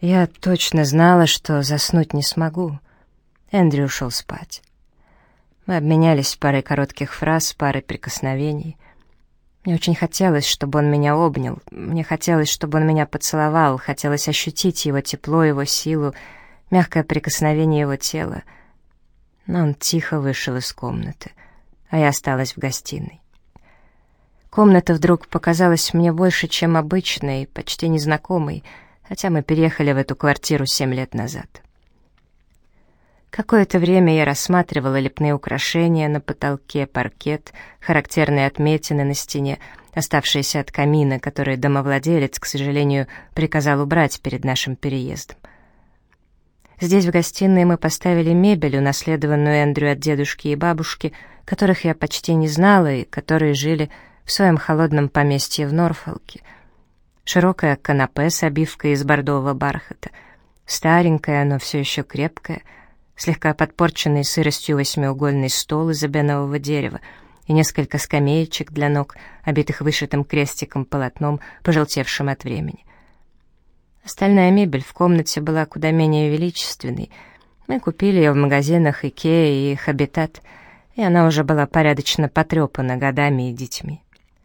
Я точно знала, что заснуть не смогу. Эндрю ушел спать. Мы обменялись парой коротких фраз, парой прикосновений. Мне очень хотелось, чтобы он меня обнял. Мне хотелось, чтобы он меня поцеловал. Хотелось ощутить его тепло, его силу, мягкое прикосновение его тела. Но он тихо вышел из комнаты, а я осталась в гостиной. Комната вдруг показалась мне больше, чем обычной, почти незнакомой, хотя мы переехали в эту квартиру 7 лет назад. Какое-то время я рассматривала лепные украшения на потолке, паркет, характерные отметины на стене, оставшиеся от камина, который домовладелец, к сожалению, приказал убрать перед нашим переездом. Здесь, в гостиной, мы поставили мебель, унаследованную Эндрю от дедушки и бабушки, которых я почти не знала и которые жили в своем холодном поместье в Норфолке. Широкое канапе с обивкой из бордового бархата, старенькое, но все еще крепкое, слегка подпорченный сыростью 8-угольный стол из эбенового дерева и несколько скамеечек для ног, обитых вышитым крестиком полотном, пожелтевшим от времени. Остальная мебель в комнате была куда менее величественной. Мы купили ее в магазинах Икеа и Хабитат, и она уже была порядочно потрепана годами и детьми.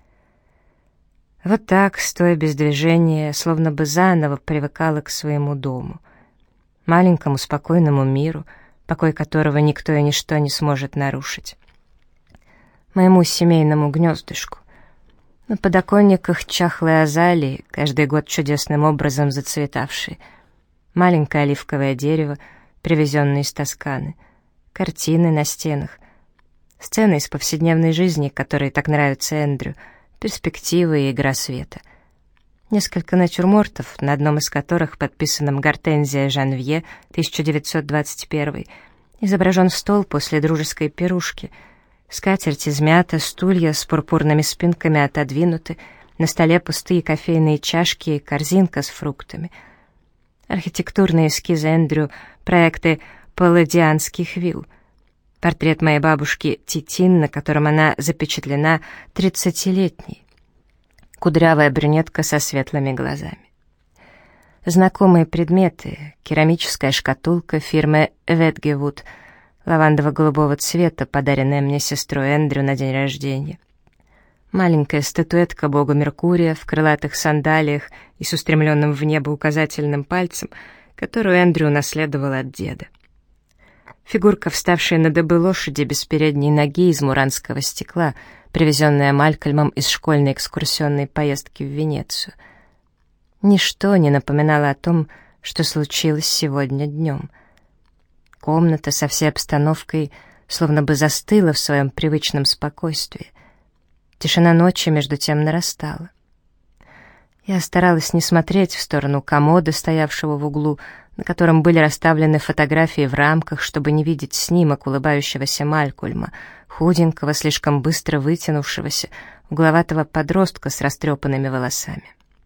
Вот так, стоя без движения, словно бы заново привыкала к своему дому, маленькому спокойному миру, покой которого никто и ничто не сможет нарушить, моему семейному гнездышку. На подоконниках чахлые азалии, каждый год чудесным образом зацветавшие, маленькое оливковое дерево, привезенное из Тосканы, картины на стенах, сцены из повседневной жизни, которые так нравятся Эндрю, перспективы и игра света. Несколько натюрмортов, на одном из которых, подписанном Гортензия Жанвье, 1921, изображен стол после дружеской пирушки. Скатерть измята, стулья с пурпурными спинками отодвинуты, на столе пустые кофейные чашки и корзинка с фруктами. Архитектурные эскизы Эндрю, проекты палладианских вилл. Портрет моей бабушки Титин, на котором она запечатлена 30-летней. Кудрявая брюнетка со светлыми глазами. Знакомые предметы: керамическая шкатулка фирмы Ветгевуд, лавандово-голубого цвета, подаренная мне сестрой Эндрю на день рождения. Маленькая статуэтка бога Меркурия в крылатых сандалиях и с устремленным в небо указательным пальцем, которую Эндрю унаследовал от деда. Фигурка, вставшая на дыбы лошади без передней ноги из муранского стекла, привезенная Малькольмом из школьной экскурсионной поездки в Венецию. Ничто не напоминало о том, что случилось сегодня днем. Комната со всей обстановкой словно бы застыла в своем привычном спокойствии. Тишина ночи между тем нарастала. Я старалась не смотреть в сторону комода, стоявшего в углу, на котором были расставлены фотографии в рамках, чтобы не видеть снимок улыбающегося Малькольма, худенького, слишком быстро вытянувшегося, угловатого подростка с растрепанными волосами.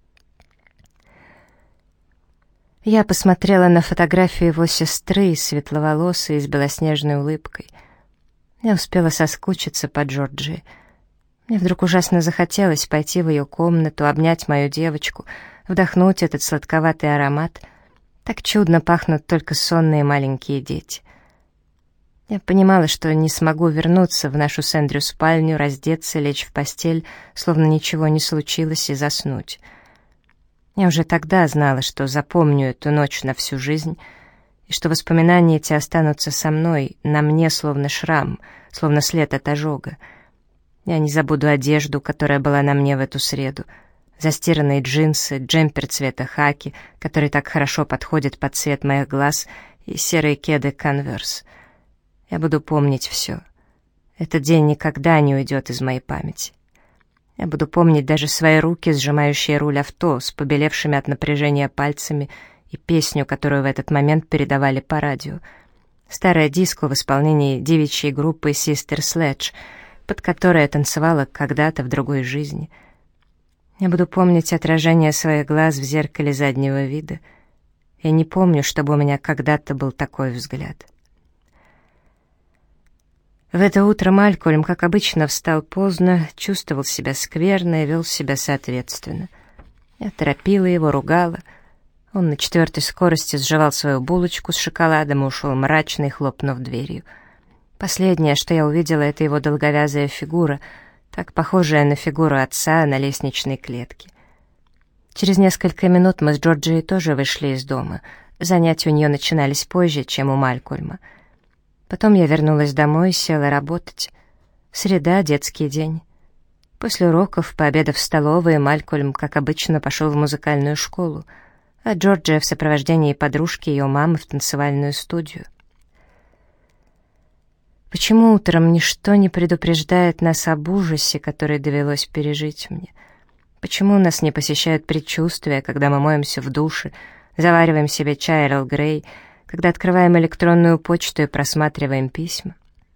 Я посмотрела на фотографию его сестры, светловолосой, с белоснежной улыбкой. Я успела соскучиться по Джорджии. Мне вдруг ужасно захотелось пойти в ее комнату, обнять мою девочку, вдохнуть этот сладковатый аромат. Так чудно пахнут только сонные маленькие дети. Я понимала, что не смогу вернуться в нашу с Эндрю спальню, раздеться, лечь в постель, словно ничего не случилось, и заснуть. Я уже тогда знала, что запомню эту ночь на всю жизнь, и что воспоминания эти останутся со мной, на мне, словно шрам, словно след от ожога. Я не забуду одежду, которая была на мне в эту среду, застиранные джинсы, джемпер цвета хаки, который так хорошо подходит под цвет моих глаз, и серые кеды «Конверс». Я буду помнить все. Этот день никогда не уйдет из моей памяти. Я буду помнить даже свои руки, сжимающие руль авто, с побелевшими от напряжения пальцами, и песню, которую в этот момент передавали по радио. Старая диско в исполнении девичьей группы Sister Sledge, под которой я танцевала когда-то в другой жизни. Я буду помнить отражение своих глаз в зеркале заднего вида. Я не помню, чтобы у меня когда-то был такой взгляд. В это утро Малькольм, как обычно, встал поздно, чувствовал себя скверно и вел себя соответственно. Я торопила его, ругала. Он на 4-й скорости сживал свою булочку с шоколадом и ушел мрачный, хлопнув дверью. Последнее, что я увидела, это его долговязая фигура, так похожая на фигуру отца на лестничной клетке. Через несколько минут мы с Джорджией тоже вышли из дома. Занятия у нее начинались позже, чем у Малькольма. Потом я вернулась домой и села работать. Среда, детский день. После уроков, пообедав в столовой, Малькольм, как обычно, пошел в музыкальную школу, а Джорджия в сопровождении подружки и ее мамы в танцевальную студию. Почему утром ничто не предупреждает нас об ужасе, который довелось пережить мне? Почему нас не посещают предчувствия, когда мы моемся в душе, завариваем себе чай Эрл Грей, когда открываем электронную почту и просматриваем письма?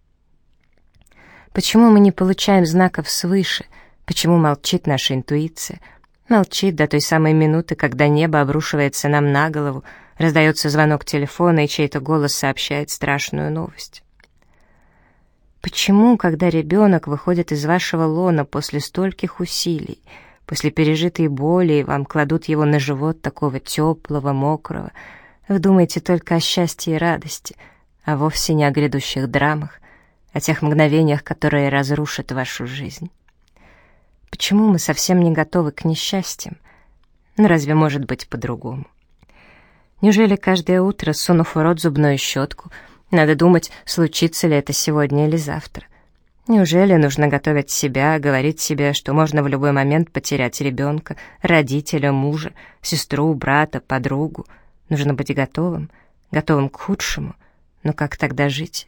Почему мы не получаем знаков свыше? Почему молчит наша интуиция? Молчит до той самой минуты, когда небо обрушивается нам на голову, раздается звонок телефона, и чей-то голос сообщает страшную новость. Почему, когда ребенок выходит из вашего лона после стольких усилий, после пережитой боли, вам кладут его на живот такого теплого, мокрого, вы думаете только о счастье и радости, а вовсе не о грядущих драмах, о тех мгновениях, которые разрушат вашу жизнь? Почему мы совсем не готовы к несчастьям? Ну, разве может быть по-другому? Неужели каждое утро, сунув в рот зубную щетку, надо думать, случится ли это сегодня или завтра? Неужели нужно готовить себя, говорить себе, что можно в любой момент потерять ребенка, родителя, мужа, сестру, брата, подругу? Нужно быть готовым к худшему. Но как тогда жить?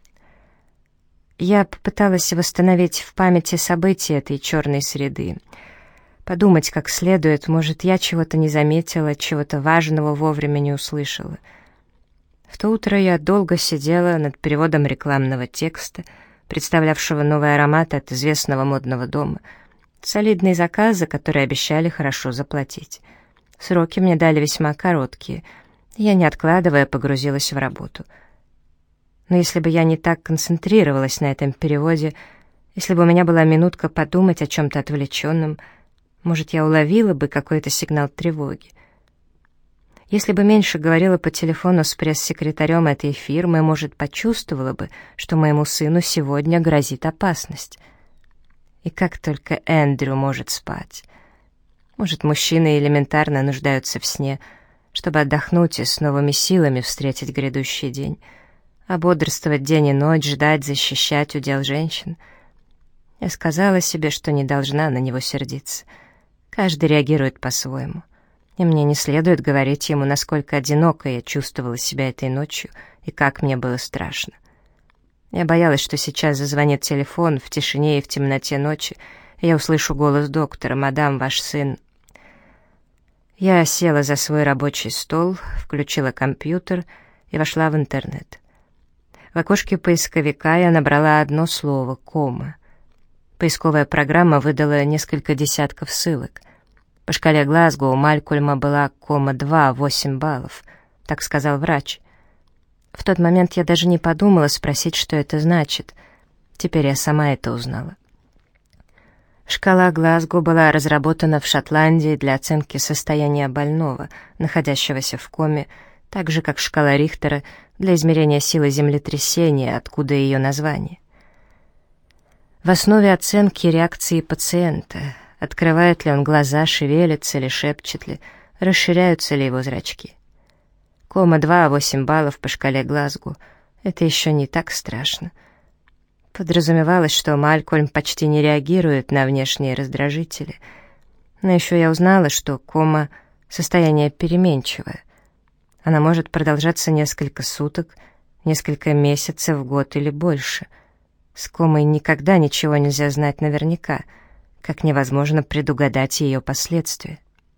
Я попыталась восстановить в памяти события этой черной среды. Подумать как следует, может, я чего-то не заметила, чего-то важного вовремя не услышала. В то утро я долго сидела над переводом рекламного текста, представлявшего новый аромат от известного модного дома. Солидные заказы, которые обещали хорошо заплатить. Сроки мне дали весьма короткие. Я, не откладывая, погрузилась в работу. Но если бы я не так концентрировалась на этом переводе, если бы у меня была минутка подумать о чем-то отвлеченном, может, я уловила бы какой-то сигнал тревоги. Если бы меньше говорила по телефону с пресс-секретарем этой фирмы, может, почувствовала бы, что моему сыну сегодня грозит опасность. И как только Эндрю может спать. Может, мужчины элементарно нуждаются в сне, чтобы отдохнуть и с новыми силами встретить грядущий день, а бодрствовать день и ночь, ждать, защищать удел женщин. Я сказала себе, что не должна на него сердиться. Каждый реагирует по-своему. И мне не следует говорить ему, насколько одиноко я чувствовала себя этой ночью и как мне было страшно. Я боялась, что сейчас зазвонит телефон в тишине и в темноте ночи, и я услышу голос доктора: «Мадам, ваш сын». Я села за свой рабочий стол, включила компьютер и вошла в интернет. В окошке поисковика я набрала одно слово — «кома». Поисковая программа выдала несколько десятков ссылок. По шкале Глазго у Малькольма была 2, 8 баллов, так сказал врач. В тот момент я даже не подумала спросить, что это значит. Теперь я сама это узнала. Шкала Глазго была разработана в Шотландии для оценки состояния больного, находящегося в коме, так же, как шкала Рихтера для измерения силы землетрясения, откуда ее название. В основе оценки реакции пациента. Открывает ли он глаза, шевелится ли, шепчет ли, расширяются ли его зрачки. 2, 8 баллов по шкале Глазго — это еще не так страшно. Подразумевалось, что Малькольм почти не реагирует на внешние раздражители. Но еще я узнала, что кома — состояние переменчивое. Она может продолжаться несколько суток, несколько месяцев, год или больше. С комой никогда ничего нельзя знать наверняка, как невозможно предугадать ее последствия.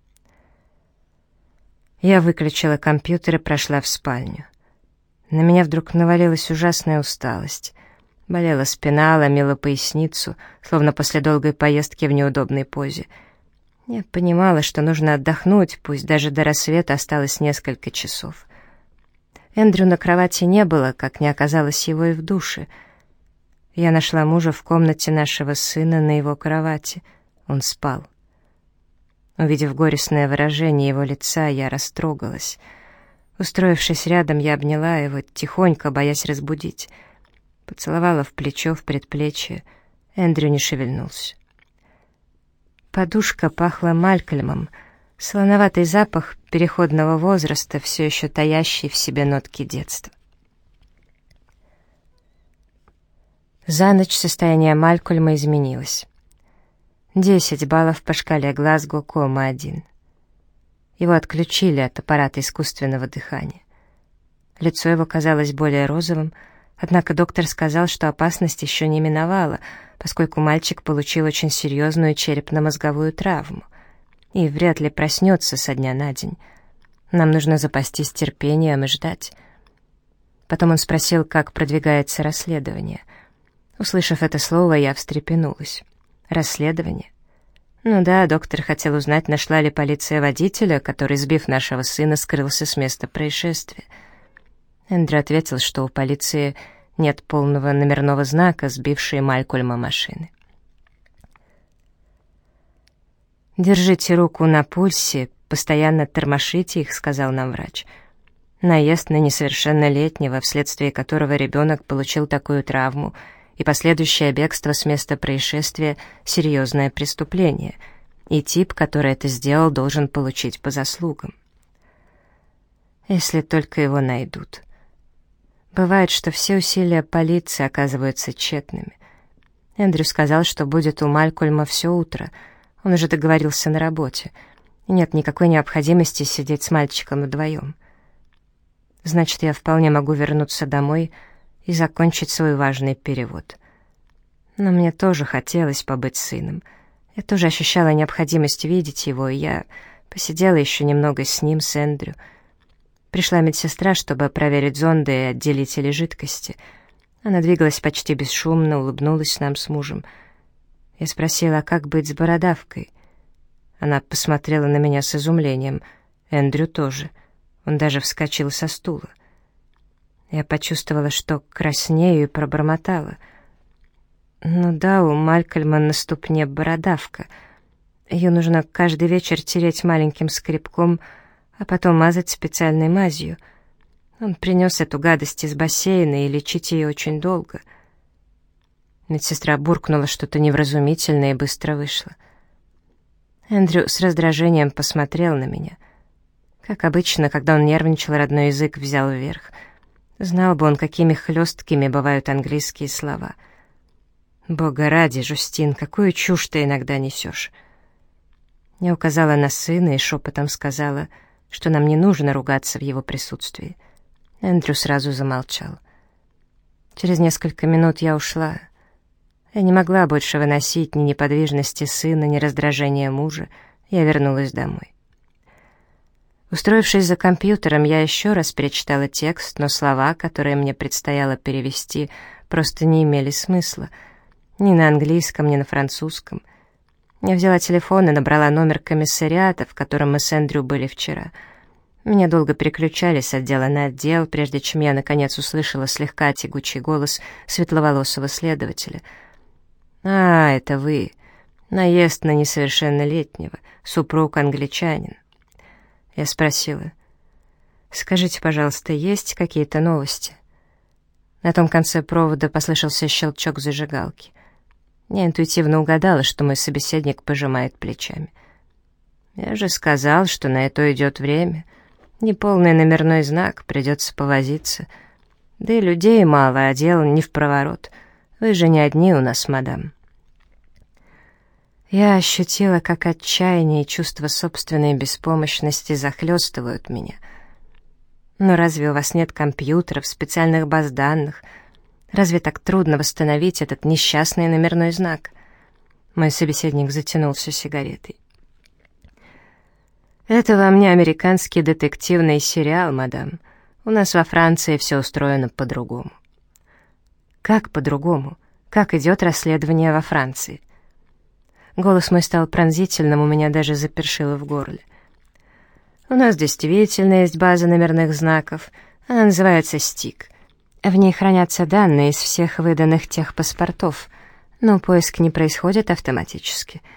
Я выключила компьютер и прошла в спальню. На меня вдруг навалилась ужасная усталость. Болела спина, ломила поясницу, словно после долгой поездки в неудобной позе. Я понимала, что нужно отдохнуть, пусть даже до рассвета осталось несколько часов. Эндрю на кровати не было, как не оказалось его и в душе. Я нашла мужа в комнате нашего сына на его кровати. Он спал. Увидев горестное выражение его лица, я растрогалась. Устроившись рядом, я обняла его, тихонько, боясь разбудить. Поцеловала в плечо, в предплечье. Эндрю не шевельнулся. Подушка пахла Малькольмом, солоноватый запах переходного возраста, все еще таящий в себе нотки детства. За ночь состояние Малькольма изменилось. 10 баллов по шкале Глазго, кома 1. Его отключили от аппарата искусственного дыхания. Лицо его казалось более розовым, однако доктор сказал, что опасность еще не миновала, поскольку мальчик получил очень серьезную черепно-мозговую травму и вряд ли проснется со дня на день. Нам нужно запастись терпением и ждать. Потом он спросил, как продвигается расследование. Услышав это слово, я встрепенулась. Расследование? Ну да, доктор хотел узнать, нашла ли полиция водителя, который, сбив нашего сына, скрылся с места происшествия. Эндрю ответил, что у полиции нет полного номерного знака, сбившей Малькольма машины. «Держите руку на пульсе, постоянно тормошите их», — сказал нам врач. «Наезд на несовершеннолетнего, вследствие которого ребенок получил такую травму, и последующее бегство с места происшествия — серьезное преступление, и тип, который это сделал, должен получить по заслугам. Если только его найдут. Бывает, что все усилия полиции оказываются тщетными. Эндрю сказал, что будет у Малькольма все утро, он уже договорился на работе, и нет никакой необходимости сидеть с мальчиком вдвоем. Значит, я вполне могу вернуться домой и закончить свой важный перевод. Но мне тоже хотелось побыть с сыном. Я тоже ощущала необходимость видеть его, и я посидела еще немного с ним, с Эндрю. Пришла медсестра, чтобы проверить зонды и отделители жидкости. Она двигалась почти бесшумно, улыбнулась нам с мужем. Я спросила, как быть с бородавкой. Она посмотрела на меня с изумлением. Эндрю тоже. Он даже вскочил со стула. Я почувствовала, что краснею, и пробормотала. Ну да, у Малькольма на ступне бородавка. Ее нужно каждый вечер тереть маленьким скребком, а потом мазать специальной мазью. Он принес эту гадость из бассейна, и лечить ее очень долго. Медсестра буркнула что-то невразумительное и быстро вышла. Эндрю с раздражением посмотрел на меня. Как обычно, когда он нервничал, родной язык взял вверх. Знал бы он, какими хлесткими бывают английские слова. «Бога ради, Жюстин, какую чушь ты иногда несешь!» Я указала на сына и шепотом сказала, что нам не нужно ругаться в его присутствии. Эндрю сразу замолчал. Через несколько минут я ушла. Я не могла больше выносить ни неподвижности сына, ни раздражения мужа. Я вернулась домой. Устроившись за компьютером, я еще раз перечитала текст, но слова, которые мне предстояло перевести, просто не имели смысла. Ни на английском, ни на французском. Я взяла телефон и набрала номер комиссариата, в котором мы с Эндрю были вчера. Меня долго переключали с отдела на отдел, прежде чем я, наконец, услышала слегка тягучий голос светловолосого следователя. «А, это вы. Наезд на несовершеннолетнего. Супруг англичанин». Я спросила: «Скажите, пожалуйста, есть какие-то новости?» На том конце провода послышался щелчок зажигалки. Я интуитивно угадала, что мой собеседник пожимает плечами. «Я же сказал, что на это идет время. Неполный номерной знак, придется повозиться. Да и людей мало, а дело не впроворот. Вы же не одни у нас, мадам». Я ощутила, как отчаяние и чувство собственной беспомощности захлестывают меня. Но разве у вас нет компьютеров, специальных баз данных? Разве так трудно восстановить этот несчастный номерной знак? Мой собеседник затянулся сигаретой. «Это вам не американский детективный сериал, мадам. У нас во Франции все устроено по-другому». «Как по-другому? Как идет расследование во Франции?» Голос мой стал пронзительным, у меня даже запершило в горле. «У нас действительно есть база номерных знаков. Она называется СТИК. В ней хранятся данные из всех выданных техпаспортов, но поиск не происходит автоматически.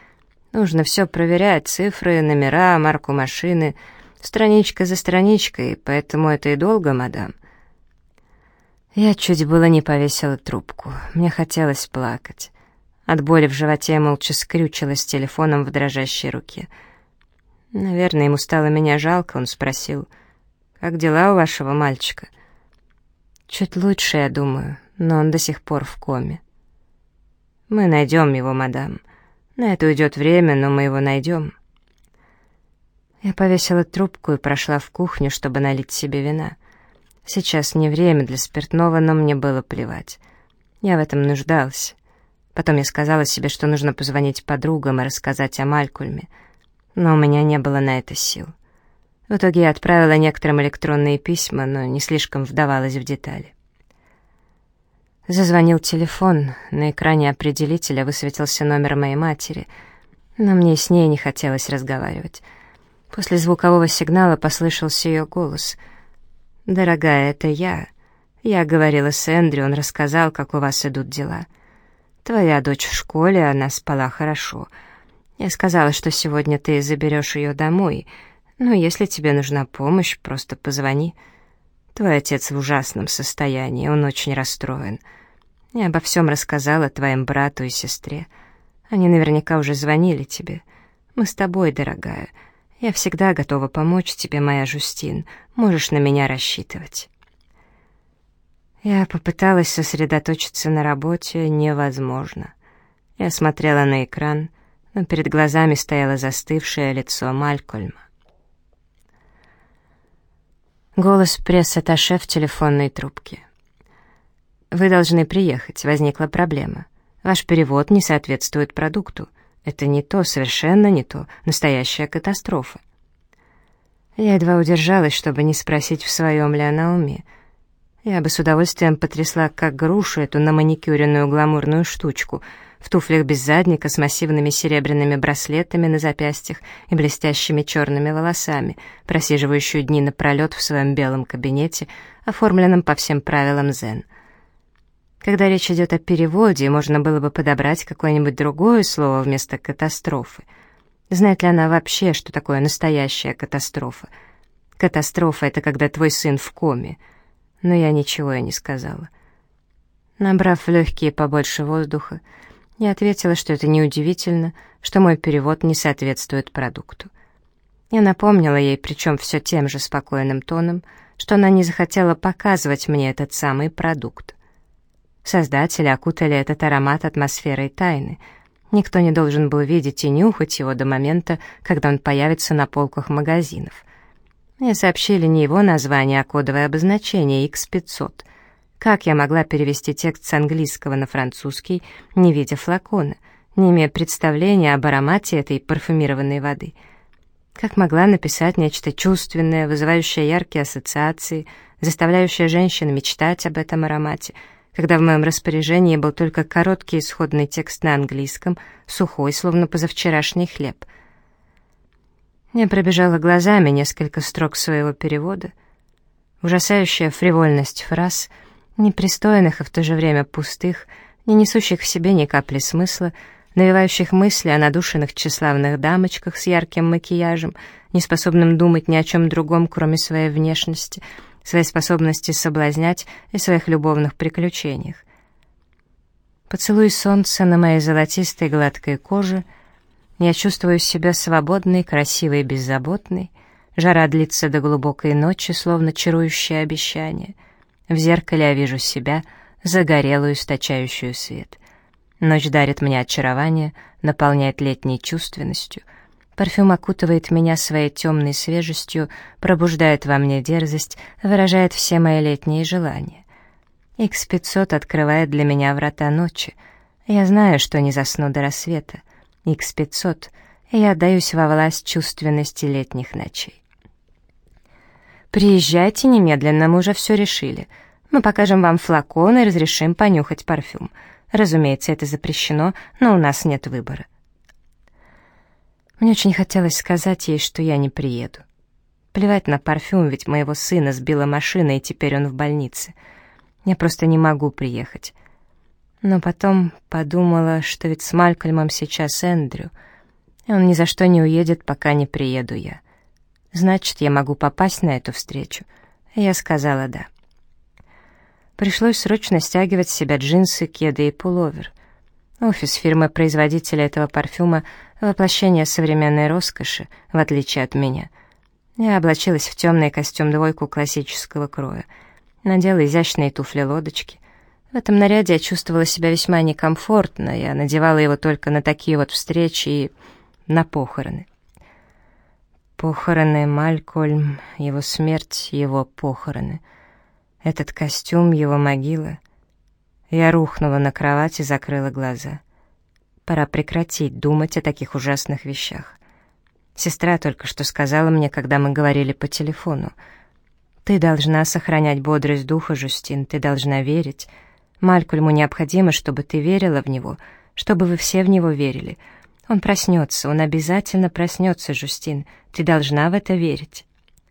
Нужно все проверять, цифры, номера, марку машины, страничка за страничкой, поэтому это и долго, мадам». Я чуть было не повесила трубку. Мне хотелось плакать. От боли в животе я молча скрючилась с телефоном в дрожащей руке. Наверное, ему стало меня жалко, он спросил: «Как дела у вашего мальчика?» «Чуть лучше, я думаю, но он до сих пор в коме». «Мы найдем его, мадам. На это уйдет время, но мы его найдем». Я повесила трубку и прошла в кухню, чтобы налить себе вина. Сейчас не время для спиртного, но мне было плевать. Я в этом нуждалась. Потом я сказала себе, что нужно позвонить подругам и рассказать о Малькольме, но у меня не было на это сил. В итоге я отправила некоторым электронные письма, но не слишком вдавалась в детали. Зазвонил телефон, на экране определителя высветился номер моей матери, но мне с ней не хотелось разговаривать. После звукового сигнала послышался ее голос. «Дорогая, это я. Я говорила с Эндрю, он рассказал, как у вас идут дела. Твоя дочь в школе, она спала хорошо. Я сказала, что сегодня ты заберешь ее домой, но если тебе нужна помощь, просто позвони. Твой отец в ужасном состоянии, он очень расстроен. Я обо всем рассказала твоим брату и сестре. Они наверняка уже звонили тебе. Мы с тобой, дорогая. Я всегда готова помочь тебе, моя Жюстин. Можешь на меня рассчитывать». Я попыталась сосредоточиться на работе, невозможно. Я смотрела на экран, но перед глазами стояло застывшее лицо Малькольма. Голос пресс-атташе в телефонной трубке. «Вы должны приехать, возникла проблема. Ваш перевод не соответствует продукту. Это не то, совершенно не то, настоящая катастрофа». Я едва удержалась, чтобы не спросить, в своем ли она уме. Я бы с удовольствием потрясла, как грушу, эту наманикюренную гламурную штучку, в туфлях без задника с массивными серебряными браслетами на запястьях и блестящими черными волосами, просиживающую дни напролет в своем белом кабинете, оформленном по всем правилам Зен. Когда речь идет о переводе, можно было бы подобрать какое-нибудь другое слово вместо «катастрофы». Знает ли она вообще, что такое настоящая катастрофа? Катастрофа — это когда твой сын в коме. Но я ничего и не сказала. Набрав в легкие побольше воздуха, я ответила, что это неудивительно, что мой перевод не соответствует продукту. Я напомнила ей, причем все тем же спокойным тоном, что она не захотела показывать мне этот самый продукт. Создатели окутали этот аромат атмосферой тайны. Никто не должен был видеть и нюхать его до момента, когда он появится на полках магазинов. Мне сообщили не его название, а кодовое обозначение X500. Как я могла перевести текст с английского на французский, не видя флакона, не имея представления об аромате этой парфюмированной воды? Как могла написать нечто чувственное, вызывающее яркие ассоциации, заставляющее женщин мечтать об этом аромате, когда в моем распоряжении был только короткий исходный текст на английском, сухой, словно позавчерашний хлеб? Я пробежала глазами несколько строк своего перевода. Ужасающая фривольность фраз, непристойных и в то же время пустых, не несущих в себе ни капли смысла, навевающих мысли о надушенных тщеславных дамочках с ярким макияжем, не способным думать ни о чем другом, кроме своей внешности, своей способности соблазнять и своих любовных приключениях. Поцелуй солнца на моей золотистой гладкой коже, я чувствую себя свободной, красивой, беззаботной, жара длится до глубокой ночи, словно чарующее обещание. В зеркале я вижу себя, загорелую, источающую свет. Ночь дарит мне очарование, наполняет летней чувственностью. Парфюм окутывает меня своей темной свежестью, пробуждает во мне дерзость, выражает все мои летние желания. X500 открывает для меня врата ночи. Я знаю, что не засну до рассвета. X500, и я отдаюсь во власть чувственности летних ночей. «Приезжайте немедленно, мы уже все решили. Мы покажем вам флакон и разрешим понюхать парфюм. Разумеется, это запрещено, но у нас нет выбора». Мне очень хотелось сказать ей, что я не приеду. Плевать на парфюм, ведь моего сына сбила машина, и теперь он в больнице. Я просто не могу приехать. Но потом подумала, что ведь с Малькольмом сейчас Эндрю. Он ни за что не уедет, пока не приеду я. Значит, я могу попасть на эту встречу. Я сказала «да». Пришлось срочно стягивать с себя джинсы, кеды и пуловер. Офис фирмы-производителя этого парфюма — воплощение современной роскоши, в отличие от меня. Я облачилась в темный костюм-двойку классического кроя, надела изящные туфли-лодочки. В этом наряде я чувствовала себя весьма некомфортно, я надевала его только на такие вот встречи и на похороны. Похороны Малькольм, его смерть, его похороны. Этот костюм, его могила. Я рухнула на кровать и закрыла глаза. Пора прекратить думать о таких ужасных вещах. Сестра только что сказала мне, когда мы говорили по телефону: «Ты должна сохранять бодрость духа, Жюстин, ты должна верить. Малькольму необходимо, чтобы ты верила в него, чтобы вы все в него верили. Он проснется, он обязательно проснется, Жюстин, ты должна в это верить».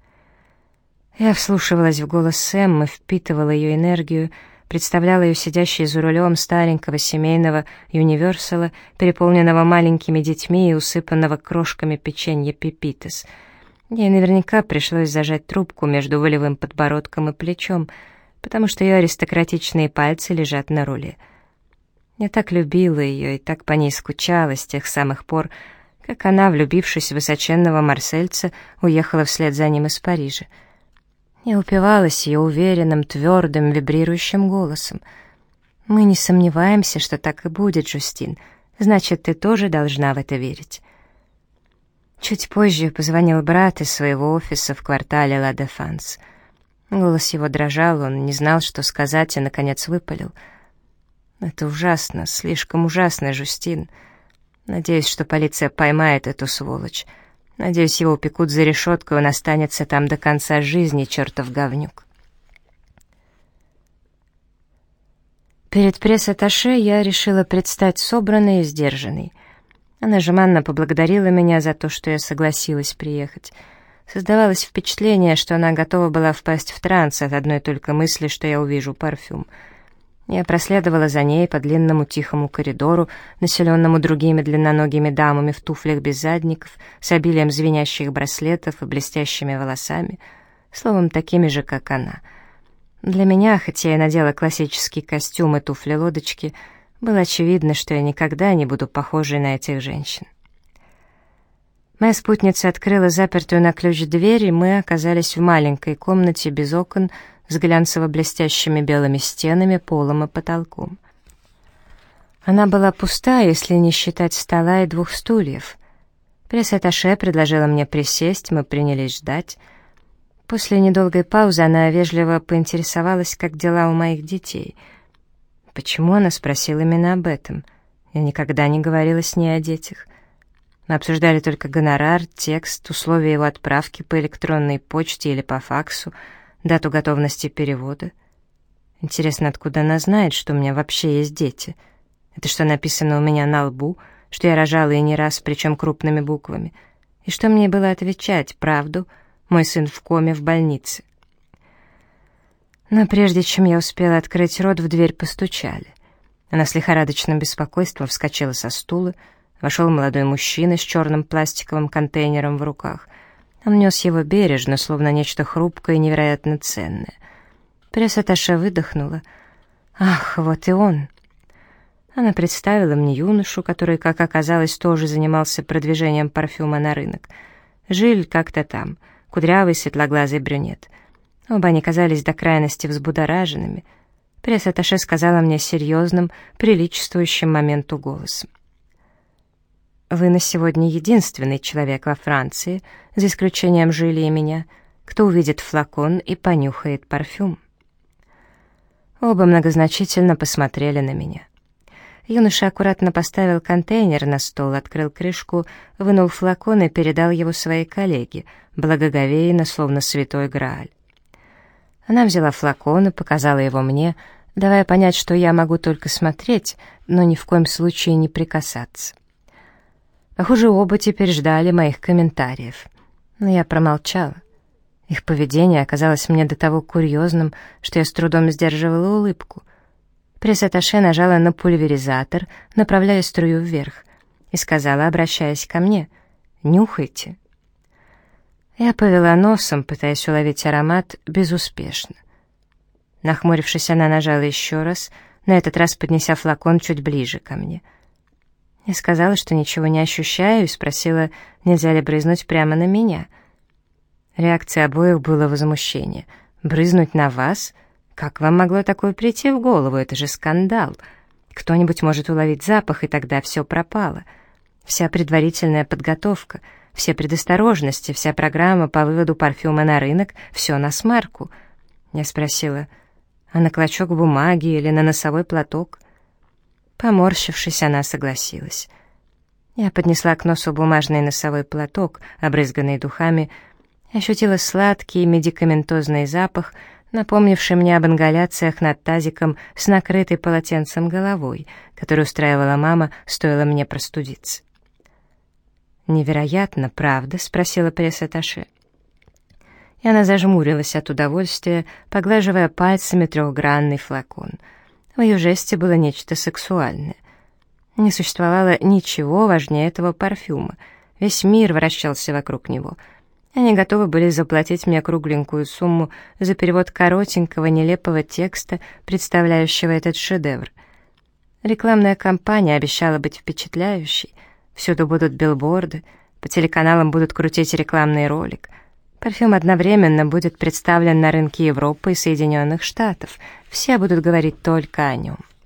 Я вслушивалась в голос Сэм и впитывала ее энергию, представляла ее сидящей за рулем старенького семейного юниверсала, переполненного маленькими детьми и усыпанного крошками печенья Пепитес. Ей наверняка пришлось зажать трубку между волевым подбородком и плечом, потому что ее аристократичные пальцы лежат на руле. Я так любила ее и так по ней скучала с тех самых пор, как она, влюбившись в высоченного марсельца, уехала вслед за ним из Парижа. Я упивалась ее уверенным, твердым, вибрирующим голосом. «Мы не сомневаемся, что так и будет, Жюстин. Значит, ты тоже должна в это верить». Чуть позже позвонил брат из своего офиса в квартале Ла Дефанс. Голос его дрожал, он не знал, что сказать, и, наконец, выпалил: «Это ужасно, слишком ужасно, Жюстин. Надеюсь, что полиция поймает эту сволочь. Надеюсь, его упекут за решетку, и он останется там до конца жизни, чертов говнюк». Перед пресс-атташе я решила предстать собранной и сдержанной. Она жеманно поблагодарила меня за то, что я согласилась приехать. Создавалось впечатление, что она готова была впасть в транс от одной только мысли, что я увижу парфюм. Я проследовала за ней по длинному тихому коридору, населенному другими длинноногими дамами в туфлях без задников, с обилием звенящих браслетов и блестящими волосами, словом, такими же, как она. Для меня, хотя я надела классический костюм и туфли-лодочки, было очевидно, что я никогда не буду похожей на этих женщин. Моя спутница открыла запертую на ключ дверь, и мы оказались в маленькой комнате без окон, с глянцево-блестящими белыми стенами, полом и потолком. Она была пуста, если не считать стола и 2 стульев. Пресс-атташе предложила мне присесть, мы принялись ждать. После недолгой паузы она вежливо поинтересовалась, как дела у моих детей. Почему она спросила именно об этом? Я никогда не говорила с ней о детях. Мы обсуждали только гонорар, текст, условия его отправки по электронной почте или по факсу, дату готовности перевода. Интересно, откуда она знает, что у меня вообще есть дети? Это что написано у меня на лбу, что я рожала и не раз, причем крупными буквами? И что мне было отвечать? Правду? Мой сын в коме в больнице. Но прежде чем я успела открыть рот, в дверь постучали. Она с лихорадочным беспокойством вскочила со стула. Вошел молодой мужчина с черным пластиковым контейнером в руках. Он нес его бережно, словно нечто хрупкое и невероятно ценное. Пресс-атташе выдохнула. «Ах, вот и он!» Она представила мне юношу, который, как оказалось, тоже занимался продвижением парфюма на рынок. Жиль как-то там, кудрявый, светлоглазый брюнет. Оба они казались до крайности взбудораженными. Пресс-атташе сказала мне серьезным, приличествующим моменту голосом: «Вы на сегодня единственный человек во Франции, за исключением Жили и меня, кто увидит флакон и понюхает парфюм». Оба многозначительно посмотрели на меня. Юноша аккуратно поставил контейнер на стол, открыл крышку, вынул флакон и передал его своей коллеге, благоговейно, словно святой Грааль. Она взяла флакон и показала его мне, давая понять, что я могу только смотреть, но ни в коем случае не прикасаться. Похоже, оба теперь ждали моих комментариев. Но я промолчала. Их поведение оказалось мне до того курьезным, что я с трудом сдерживала улыбку. Пресс-атташе нажала на пульверизатор, направляя струю вверх. и сказала, обращаясь ко мне: «Нюхайте». Я повела носом, пытаясь уловить аромат, безуспешно. Нахмурившись, она нажала еще раз, на этот раз поднеся флакон чуть ближе ко мне. Я сказала, что ничего не ощущаю, и спросила, нельзя ли брызнуть прямо на меня. Реакция обоих была возмущение. «Брызнуть на вас? Как вам могло такое прийти в голову? Это же скандал! Кто-нибудь может уловить запах, и тогда все пропало. Вся предварительная подготовка, все предосторожности, вся программа по выводу парфюма на рынок — все на смарку». Я спросила, а на клочок бумаги или на носовой платок? Поморщившись, она согласилась. Я поднесла к носу бумажный носовой платок, обрызганный духами, и ощутила сладкий медикаментозный запах, напомнивший мне об ингаляциях над тазиком с накрытой полотенцем головой, которую устраивала мама, стоило мне простудиться. «Невероятно, правда?» — спросила пресс-атташе. И она зажмурилась от удовольствия, поглаживая пальцами трехгранный флакон. В ее жесте было нечто сексуальное. Не существовало ничего важнее этого парфюма. Весь мир вращался вокруг него. Они готовы были заплатить мне кругленькую сумму за перевод коротенького, нелепого текста, представляющего этот шедевр. Рекламная кампания обещала быть впечатляющей. Всюду будут билборды, по телеканалам будут крутить рекламный ролик. Парфюм одновременно будет представлен на рынке Европы и Соединенных Штатов. Все будут говорить только о нем.